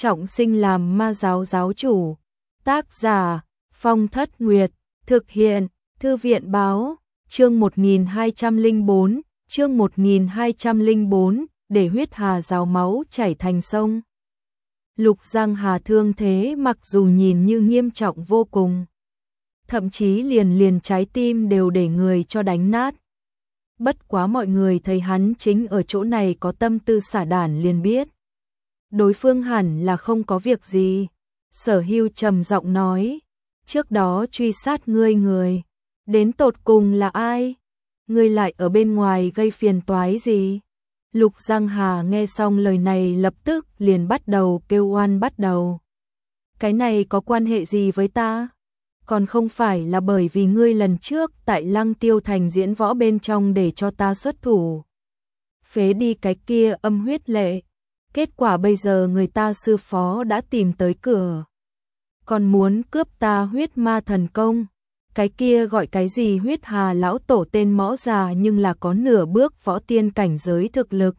trọng sinh làm ma giáo giáo chủ. Tác giả Phong Thất Nguyệt. Thực hiện Thư viện Báo. Chương 1204. Chương 1204. Để huyết hà ráo máu chảy thành sông. Lục Giang Hà thương thế mặc dù nhìn như nghiêm trọng vô cùng, thậm chí liền trái tim đều để người cho đánh nát. Bất quá mọi người thấy hắn chính ở chỗ này có tâm tư xả đản liền biết đối phương hẳn là không có việc gì. Sở Hưu trầm giọng nói, trước đó truy sát ngươi người đến tột cùng là ai? Ngươi lại ở bên ngoài gây phiền toái gì? Lục Giang Hà nghe xong lời này lập tức liền bắt đầu kêu oan bắt đầu. Cái này có quan hệ gì với ta? Còn không phải là bởi vì ngươi lần trước tại Lăng Tiêu Thành diễn võ bên trong để cho ta xuất thủ phế đi cái kia âm huyết lệ. Kết quả bây giờ người ta sư phó đã tìm tới cửa, còn muốn cướp ta huyết ma thần công. Cái kia gọi cái gì huyết hà lão tổ tên mõ già nhưng là có nửa bước võ tiên cảnh giới thực lực.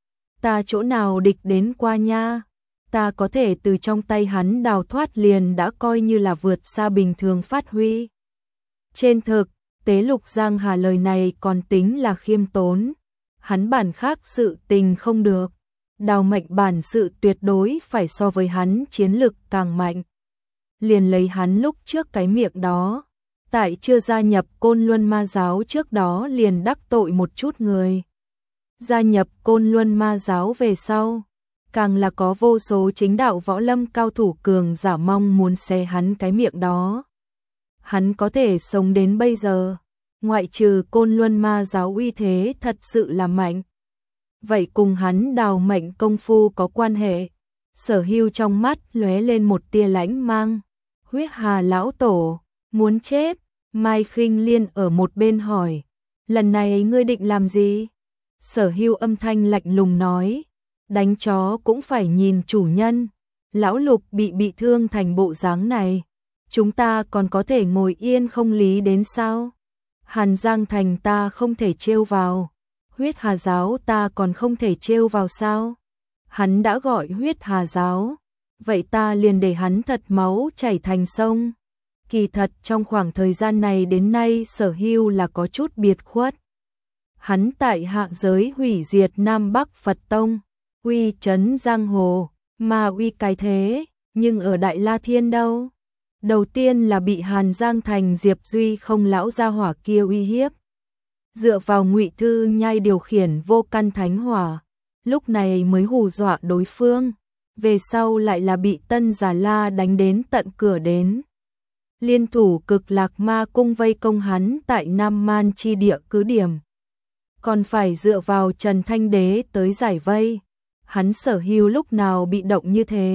Ta chỗ nào địch đến qua nha? Ta có thể từ trong tay hắn đào thoát liền đã coi như là vượt xa bình thường phát huy. Trên thực tế Lục Giang Hà lời này còn tính là khiêm tốn. Hắn bản khác sự tình không được, Đào Mệnh bản sự tuyệt đối phải so với hắn chiến lực càng mạnh. Liền lấy hắn lúc trước cái miệng đó, tại chưa gia nhập Côn Luân Ma giáo trước đó liền đắc tội một chút người. Gia nhập Côn Luân Ma giáo về sau, càng là có vô số chính đạo võ lâm cao thủ cường giả mong muốn xé hắn cái miệng đó. Hắn có thể sống đến bây giờ, ngoại trừ Côn Luân Ma giáo uy thế thật sự là mạnh. Vậy cùng hắn Đào Mệnh công phu có quan hệ? Sở Hưu trong mắt lóe lên một tia lãnh mang. Huyết hà lão tổ, muốn chết? Mai Khinh Liên ở một bên hỏi, lần này ngươi định làm gì? Sở Hưu âm thanh lạnh lùng nói, đánh chó cũng phải nhìn chủ nhân. Lão Lục bị thương thành bộ dáng này, chúng ta còn có thể ngồi yên không lý đến sao? Hàn Giang Thành ta không thể trêu vào, huyết hà giáo ta còn không thể trêu vào sao? Hắn đã gọi huyết hà giáo, vậy ta liền để hắn thật máu chảy thành sông. Kỳ thật trong khoảng thời gian này đến nay Sở Hưu là có chút biệt khuất. Hắn tại hạ giới hủy diệt Nam Bắc Phật Tông, uy chấn giang hồ, mà uy cái thế, nhưng ở Đại La Thiên đâu? Đầu tiên là bị Hàn Giang Thành Diệp Duy không lão gia hỏa kia uy hiếp. Dựa vào Ngụy Thư Nhai điều khiển vô căn thánh hỏa, lúc này mới hù dọa đối phương. Về sau lại là bị Tân Già La đánh đến tận cửa đến. Liên thủ Cực Lạc Ma cung vây công hắn tại Nam Man chi địa cứ điểm, còn phải dựa vào Trần Thanh Đế tới giải vây. Hắn Sở Hưu lúc nào bị động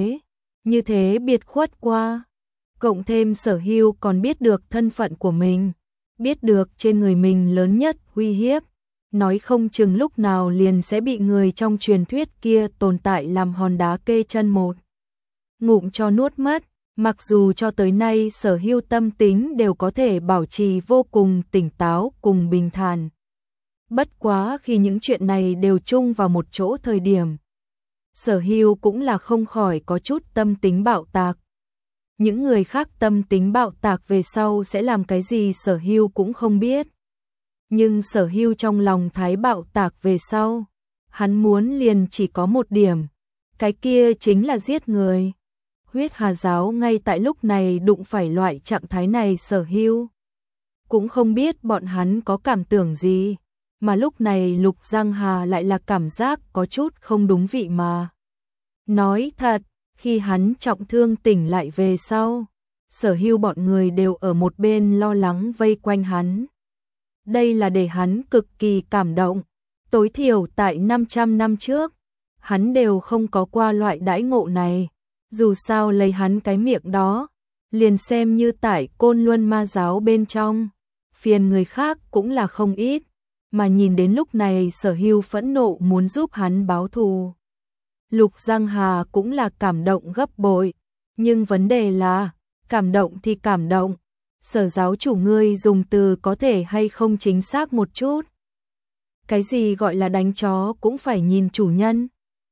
như thế biệt khuất qua. Cộng thêm Sở Hưu còn biết được thân phận của mình, biết được trên người mình lớn nhất uy hiếp, nói không chừng lúc nào liền sẽ bị người trong truyền thuyết kia tồn tại làm hòn đá kê chân một ngụm cho nuốt mất. Mặc dù cho tới nay Sở Hưu tâm tính đều có thể bảo trì vô cùng tỉnh táo cùng bình thản. Bất quá khi những chuyện này đều chung vào một chỗ thời điểm, Sở Hưu cũng là không khỏi có chút tâm tính bạo tạc. Những người khác tâm tính bạo tạc về sau sẽ làm cái gì Sở Hưu cũng không biết. Nhưng Sở Hưu trong lòng thái bạo tạc về sau, hắn muốn liền chỉ có một điểm, cái kia chính là giết người. Huyết hà giáo ngay tại lúc này đụng phải loại trạng thái này Sở Hưu cũng không biết bọn hắn có cảm tưởng gì, mà lúc này Lục Giang Hà lại là cảm giác có chút không đúng vị mà. Nói thật, khi hắn trọng thương tỉnh lại về sau, Sở Hưu bọn người đều ở một bên lo lắng vây quanh hắn. Đây là để hắn cực kỳ cảm động, tối thiểu tại 500 năm trước, hắn đều không có qua loại đãi ngộ này. Dù sao lấy hắn cái miệng đó, liền xem như tại Côn Luân Ma giáo bên trong, phiền người khác cũng là không ít, mà nhìn đến lúc này Sở Hưu phẫn nộ muốn giúp hắn báo thù. Lục Giang Hà cũng là cảm động gấp bội, nhưng vấn đề là, cảm động thì cảm động, Sở giáo chủ ngươi dùng từ có thể hay không chính xác một chút. Cái gì gọi là đánh chó cũng phải nhìn chủ nhân?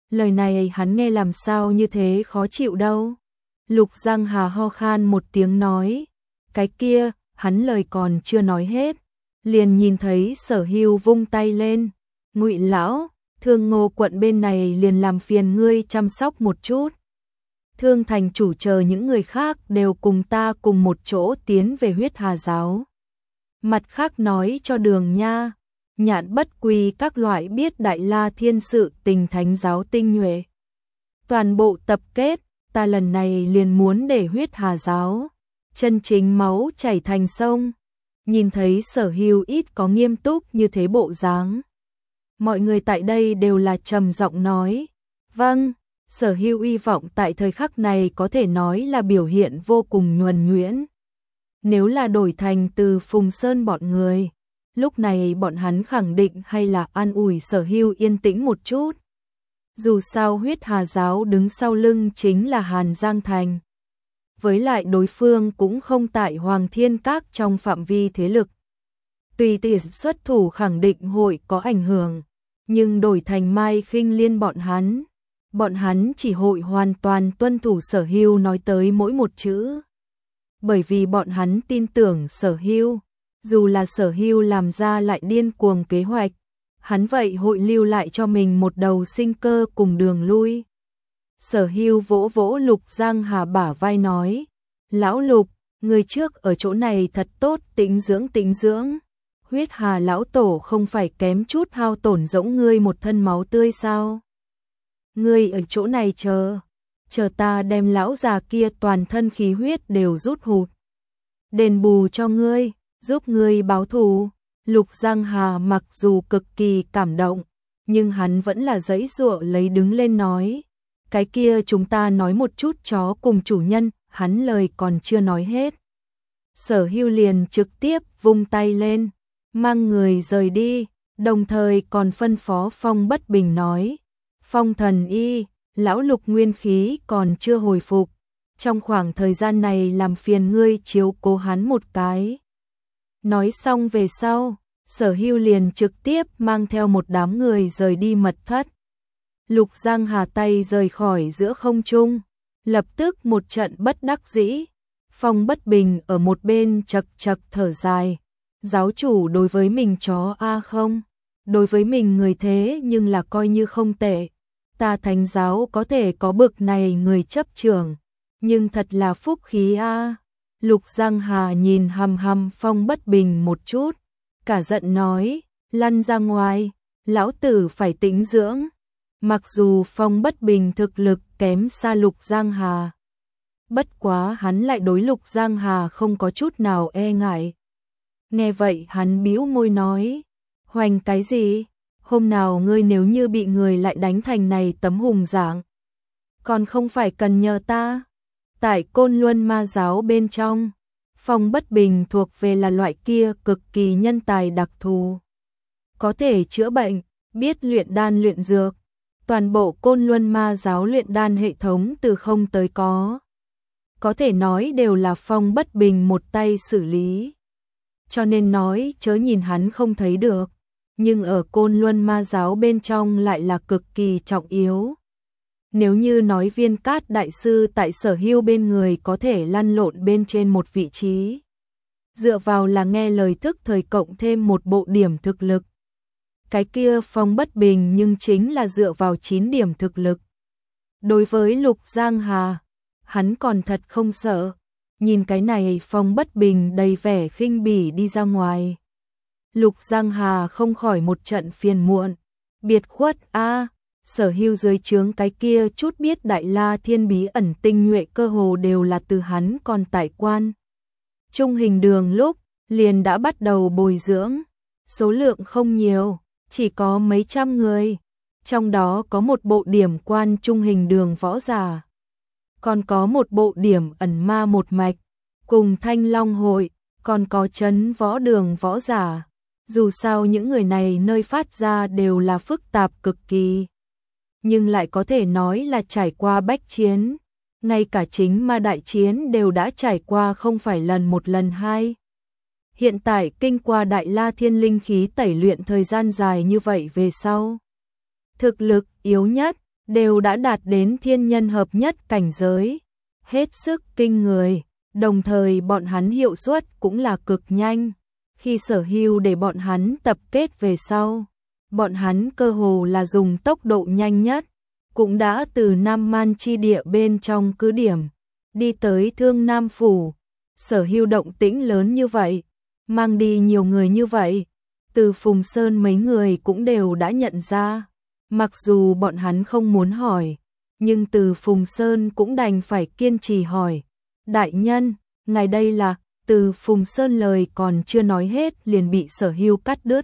Lời này hắn nghe làm sao như thế khó chịu đâu. Lục Giang Hà ho khan một tiếng nói, cái kia, hắn lời còn chưa nói hết, liền nhìn thấy Sở Hưu vung tay lên, Ngụy lão, Thương Ngô quận bên này liền làm phiền ngươi chăm sóc một chút. Thương thành chủ chờ những người khác đều cùng ta cùng một chỗ tiến về Huyết Hà giáo. Mặt khác nói cho Đường Nha, Nhạn Bất Quỳ các loại biết Đại La Thiên sự tình thánh giáo tinh nhuệ. Toàn bộ tập kết, ta lần này liền muốn để Huyết Hà giáo chân chính máu chảy thành sông. Nhìn thấy Sở Hưu ít có nghiêm túc như thế bộ dáng, mọi người tại đây đều là trầm giọng nói, vâng. Sở Hưu hy vọng tại thời khắc này có thể nói là biểu hiện vô cùng nhuần nhuyễn. Nếu là đổi thành từ Phùng Sơn bọn người, lúc này bọn hắn khẳng định hay là an ủi Sở Hưu yên tĩnh một chút. Dù sao Huyết Hà giáo đứng sau lưng chính là Hàn Giang Thành. Với lại đối phương cũng không tại Hoàng Thiên Các trong phạm vi thế lực. Tùy tiện xuất thủ khẳng định hội có ảnh hưởng, nhưng đổi thành Mai Khinh Liên bọn hắn chỉ hội hoàn toàn tuân thủ Sở Hưu nói tới mỗi một chữ. Bởi vì bọn hắn tin tưởng Sở Hưu, dù là Sở Hưu làm ra lại điên cuồng kế hoạch, hắn vậy hội lưu lại cho mình một đầu sinh cơ cùng đường lui. Sở Hưu vỗ vỗ Lục Giang Hà bả vai nói, lão Lục, người trước ở chỗ này thật tốt tĩnh dưỡng. Huyết Hà lão tổ không phải kém chút hao tổn giống ngươi một thân máu tươi sao? Ngươi ở chỗ này chờ ta đem lão già kia toàn thân khí huyết đều rút hụt. Đền bù cho ngươi, giúp ngươi báo thù. Lục Giang Hà mặc dù cực kỳ cảm động, nhưng hắn vẫn là giãy giụa lấy đứng lên nói, cái kia chúng ta nói một chút chó cùng chủ nhân, hắn lời còn chưa nói hết. Sở Hưu liền trực tiếp vung tay lên, mang người rời đi, đồng thời còn phân phó Phong Bất Bình nói, Phong thần y, lão Lục nguyên khí còn chưa hồi phục, trong khoảng thời gian này làm phiền ngươi chiếu cố hắn một cái. Nói xong về sau, Sở Hưu liền trực tiếp mang theo một đám người rời đi mật thất. Lục Giang Hà tay rời khỏi giữa không trung, lập tức một trận bất đắc dĩ. Phong Bất Bình ở một bên chật chật thở dài, giáo chủ đối với mình chó không, đối với mình người thế nhưng là coi như không tệ. Ta thánh giáo có thể có bực này người chấp trưởng, nhưng thật là phúc khí Lục Giang Hà nhìn hằm hằm Phong Bất Bình một chút, cả giận nói, lăn ra ngoài, lão tử phải tĩnh dưỡng. Mặc dù Phong Bất Bình thực lực kém xa Lục Giang Hà, bất quá hắn lại đối Lục Giang Hà không có chút nào e ngại. Nghe vậy hắn bĩu môi nói, hoành cái gì? Hôm nào ngươi nếu như bị người lại đánh thành này tấm hùng dạng, còn không phải cần nhờ ta. Tại Côn Luân Ma giáo bên trong, Phong Bất Bình thuộc về là loại kia cực kỳ nhân tài đặc thù. Có thể chữa bệnh, biết luyện đan luyện dược. Toàn bộ Côn Luân Ma giáo luyện đan hệ thống từ không tới có thể nói đều là Phong Bất Bình một tay xử lý. Cho nên nói chớ nhìn hắn không thấy được, nhưng ở Côn Luân Ma giáo bên trong lại là cực kỳ trọng yếu. Nếu như nói Viên Cát đại sư tại Sở Hưu bên người có thể lăn lộn bên trên một vị trí, dựa vào là nghe lời thức thời cộng thêm một bộ điểm thực lực. Cái kia Phong Bất Bình nhưng chính là dựa vào 9 điểm thực lực. Đối với Lục Giang Hà, hắn còn thật không sợ. Nhìn cái này Phong Bất Bình đầy vẻ khinh bỉ đi ra ngoài. Lục Giang Hà không khỏi một trận phiền muộn. Biệt khuất Sở Hưu dưới trướng cái kia chút biết Đại La Thiên bí ẩn tinh nhuệ cơ hồ đều là từ hắn còn tại quan Trung Hình Đường lúc liền đã bắt đầu bồi dưỡng. Số lượng không nhiều, chỉ có mấy trăm người. Trong đó có một bộ điểm quan Trung Hình Đường võ giả, còn có một bộ điểm ẩn ma một mạch, cùng Thanh Long hội, còn có trấn võ đường võ giả. Dù sao những người này nơi phát ra đều là phức tạp cực kỳ, nhưng lại có thể nói là trải qua bách chiến. Ngay cả chính ma đại chiến đều đã trải qua không phải lần một lần hai. Hiện tại kinh qua Đại La Thiên linh khí tẩy luyện thời gian dài như vậy về sau, thực lực yếu nhất đều đã đạt đến thiên nhân hợp nhất cảnh giới, hết sức kinh người, đồng thời bọn hắn hiệu suất cũng là cực nhanh. Khi Sở Hưu để bọn hắn tập kết về sau, bọn hắn cơ hồ là dùng tốc độ nhanh nhất, cũng đã từ Nam Man chi địa bên trong cứ điểm, đi tới Thương Nam Phủ. Sở Hưu động tĩnh lớn như vậy, mang đi nhiều người như vậy, từ Phùng Sơn mấy người cũng đều đã nhận ra. Mặc dù bọn hắn không muốn hỏi, nhưng từ Phùng Sơn cũng đành phải kiên trì hỏi. Đại nhân, ngài đây là... Từ Phùng Sơn lời còn chưa nói hết liền bị Sở Hưu cắt đứt.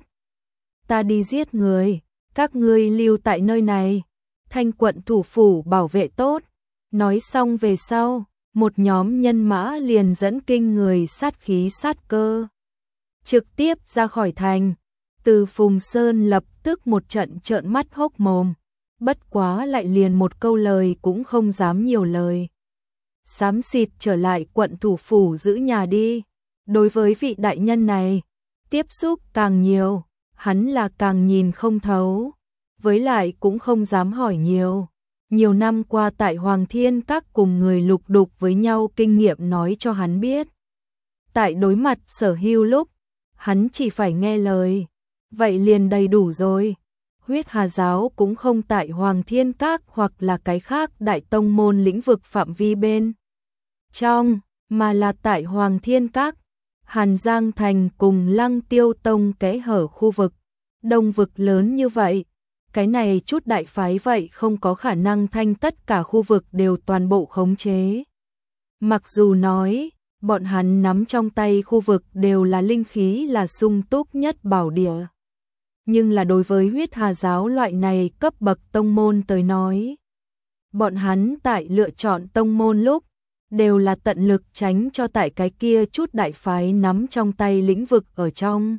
Ta đi giết người, các ngươi lưu tại nơi này, Thanh quận thủ phủ bảo vệ tốt. Nói xong về sau, một nhóm nhân mã liền dẫn kinh người sát khí sát cơ, trực tiếp ra khỏi thành. Từ Phùng Sơn lập tức một trận trợn mắt hốc mồm, bất quá lại liền một câu lời cũng không dám nhiều lời. Xám xịt trở lại quận thủ phủ giữ nhà đi. Đối với vị đại nhân này, tiếp xúc càng nhiều, hắn là càng nhìn không thấu, với lại cũng không dám hỏi nhiều. Nhiều năm qua tại Hoàng Thiên Các cùng người lục đục với nhau kinh nghiệm nói cho hắn biết. Tại đối mặt Sở Hưu lúc, hắn chỉ phải nghe lời, vậy liền đầy đủ rồi. Huyết Hà giáo cũng không tại Hoàng Thiên Các hoặc là cái khác đại tông môn lĩnh vực phạm vi bên trong, mà là tại Hoàng Thiên Các. Hàn Giang Thành cùng Lăng Tiêu Tông kẽ hở khu vực, đông vực lớn như vậy, cái này chút đại phái vậy không có khả năng thanh tất cả khu vực đều toàn bộ khống chế. Mặc dù nói, bọn hắn nắm trong tay khu vực đều là linh khí là sung túc nhất bảo địa. Nhưng là đối với Huyết Hà giáo loại này cấp bậc tông môn tới nói, bọn hắn tại lựa chọn tông môn lúc, đều là tận lực tránh cho tại cái kia chút đại phái nắm trong tay lĩnh vực ở trong.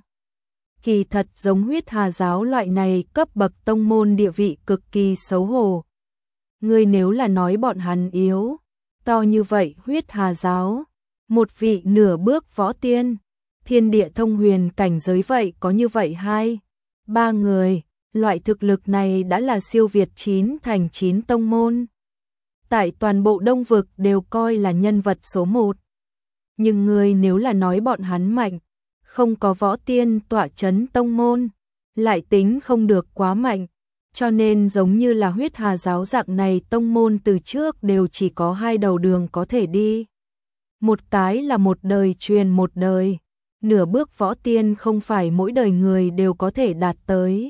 Kỳ thật giống Huyết Hà giáo loại này cấp bậc tông môn địa vị cực kỳ xấu hổ. Ngươi nếu là nói bọn hắn yếu, to như vậy Huyết Hà giáo, một vị nửa bước võ tiên, thiên địa thông huyền cảnh giới vậy có như vậy 2-3 người, loại thực lực này đã là siêu việt 9 thành 9 tông môn. Tại toàn bộ đông vực đều coi là nhân vật số 1. Nhưng người nếu là nói bọn hắn mạnh, không có võ tiên tọa chấn tông môn, lại tính không được quá mạnh, cho nên giống như là Huyết Hà giáo dạng này tông môn từ trước đều chỉ có 2 đầu đường có thể đi. Một cái là một đời truyền một đời, nửa bước võ tiên không phải mỗi đời người đều có thể đạt tới.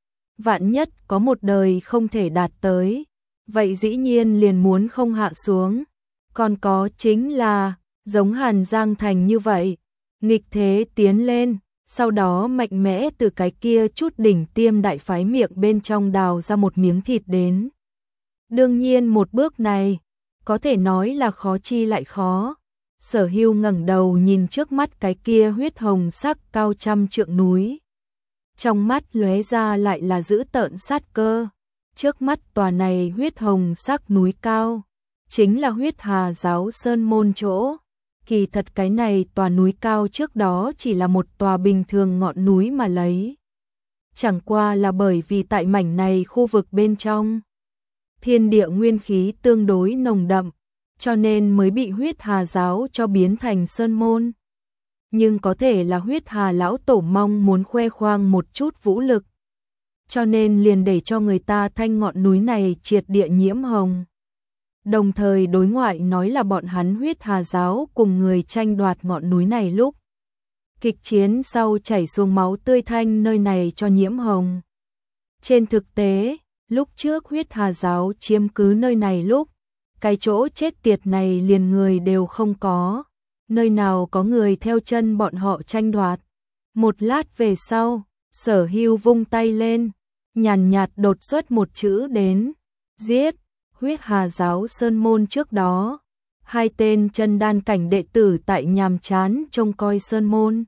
Vạn nhất có một đời không thể đạt tới, vậy dĩ nhiên liền muốn không hạ xuống. Còn có chính là, giống Hàn Giang Thành như vậy, nghịch thế tiến lên, sau đó mạnh mẽ từ cái kia chút đỉnh tiêm đại phái miệng bên trong đào ra một miếng thịt đến. Đương nhiên một bước này, có thể nói là khó chi lại khó. Sở Hưu ngẩng đầu nhìn trước mắt cái kia huyết hồng sắc cao trăm trượng núi. Trong mắt lóe ra lại là dữ tợn sát cơ. Trước mắt tòa này huyết hồng sắc núi cao, chính là Huyết Hà giáo sơn môn chỗ. Kỳ thật cái này tòa núi cao trước đó chỉ là một tòa bình thường ngọn núi mà lấy. Chẳng qua là bởi vì tại mảnh này khu vực bên trong, thiên địa nguyên khí tương đối nồng đậm, cho nên mới bị Huyết Hà giáo cho biến thành sơn môn. Nhưng có thể là Huyết Hà lão tổ mong muốn khoe khoang một chút vũ lực, cho nên liền để cho người ta thanh ngọn núi này triệt địa nhiễm hồng. Đồng thời đối ngoại nói là bọn hắn Huyết Hà giáo cùng người tranh đoạt ngọn núi này lúc kịch chiến sau chảy xuống máu tươi thanh nơi này cho nhiễm hồng. Trên thực tế, lúc trước Huyết Hà giáo chiếm cứ nơi này lúc, cái chỗ chết tiệt này liền người đều không có, nơi nào có người theo chân bọn họ tranh đoạt. Một lát về sau, Sở Hưu vung tay lên, nhàn nhạt đột xuất một chữ đến, giết. Huyết Hà giáo sơn môn trước đó, 2 tên chân đan cảnh đệ tử tại nhàm chán trông coi sơn môn.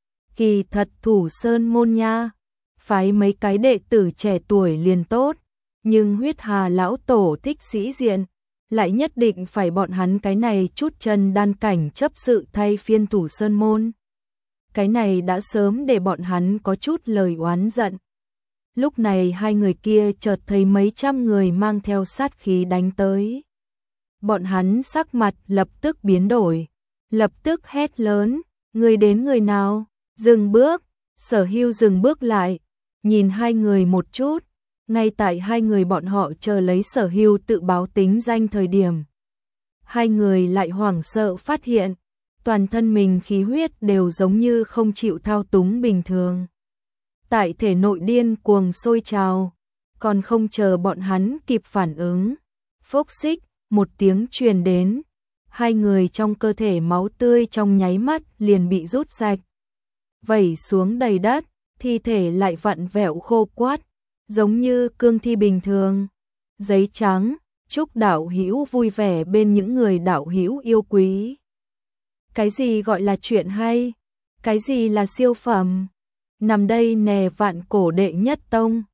Kỳ thật thủ sơn môn nha, phái mấy cái đệ tử trẻ tuổi liền tốt, nhưng Huyết Hà lão tổ thích sĩ diện, lại nhất định phải bọn hắn cái này chút chân đan cảnh chấp sự thay phiên thủ sơn môn. Cái này đã sớm để bọn hắn có chút lời oán giận. Lúc này hai người kia chợt thấy mấy trăm người mang theo sát khí đánh tới. Bọn hắn sắc mặt lập tức biến đổi, lập tức hét lớn, người đến người nào, dừng bước. Sở Hưu dừng bước lại, nhìn hai người một chút, ngay tại hai người bọn họ chờ lấy Sở Hưu tự báo tính danh thời điểm. Hai người lại hoảng sợ phát hiện, toàn thân mình khí huyết đều giống như không chịu thao túng bình thường. Tại thể nội điên cuồng sôi trào, còn không chờ bọn hắn kịp phản ứng. Phốc xích, một tiếng truyền đến, hai người trong cơ thể máu tươi trong nháy mắt liền bị rút sạch. Vẩy xuống đầy đất, thi thể lại vặn vẹo khô quắt, giống như cương thi bình thường. Giấy trắng, chúc đạo hữu vui vẻ bên những người đạo hữu yêu quý. Cái gì gọi là chuyện hay? Cái gì là siêu phẩm? Nằm đây nè vạn cổ đệ nhất tông.